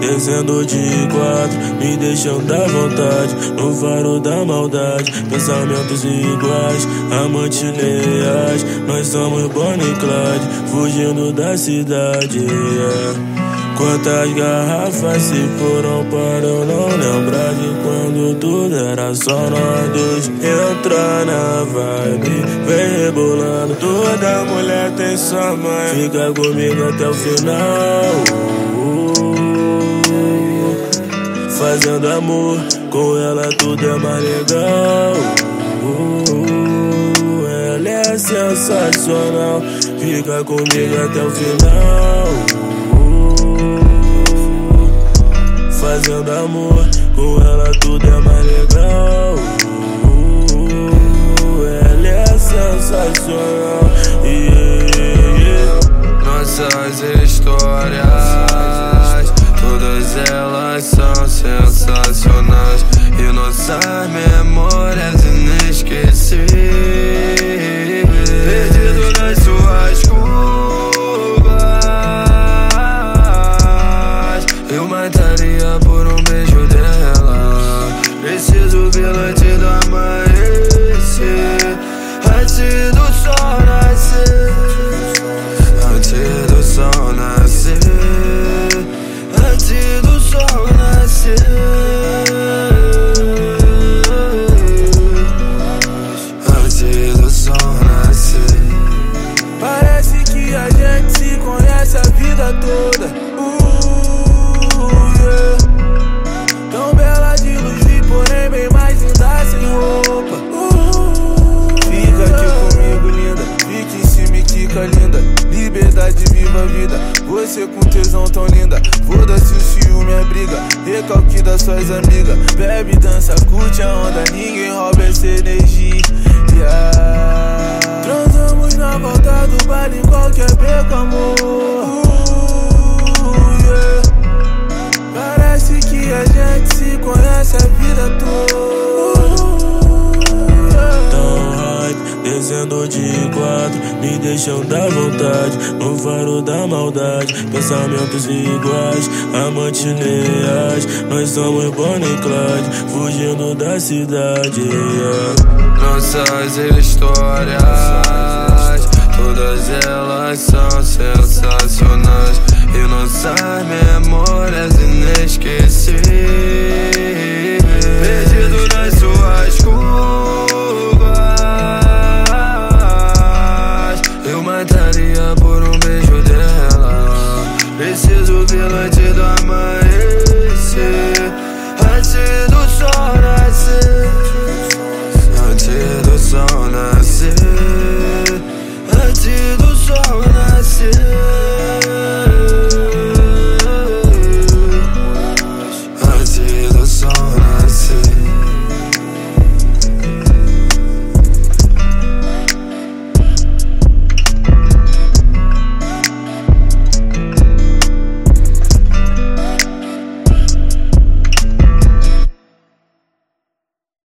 descendo de quatro, me deixando à vontade, no faro da maldade, pensamentos iguais, amantes leais, nós somos Bonnie e Clyde, fugindo da cidade, Quantas garrafas se foram para eu não lembrar de quando tudo era só nós dois. Entra na vibe, vem rebolando, toda mulher tem sua mãe, fica comigo até o final. Fazendo amor, com ela tudo é mais legal. Ela é sensacional, fica comigo até o final. Fazendo amor, com ela tudo é mais legal. Ela é sensacional. Nossas histórias, todas elas são sensacionais, e nossas memórias inesquecíveis. Perdido nas suas curvas, eu mataria por um beijo dela. Preciso vê-la antes do amanhecer, antes do sol nascer, antes do sol nascer, antes do sol nascer, antes do sol nascer. Parece que a gente se conhece a vida toda. Tão bela de luz e porém bem mais linda sem roupa. Fica aqui comigo, linda, fica em cima e fica linda. Liberdade, viva a vida, você com tesão tão linda. Foda-se o ciúme, a briga, recalque das suas amigas. Bebe, dança, curte a onda, ninguém rouba essa energia. Transamos na volta do baile em qualquer beco, amor. Parece que a gente se conhece a vida toda. Tão hype, descendo de quatro, me deixando à vontade, no faro da maldade, pensamentos iguais, amantes leais, nós somos Bonnie e Clyde, fugindo da cidade, Nossas histórias, todas elas são sensacionais, e nossas memórias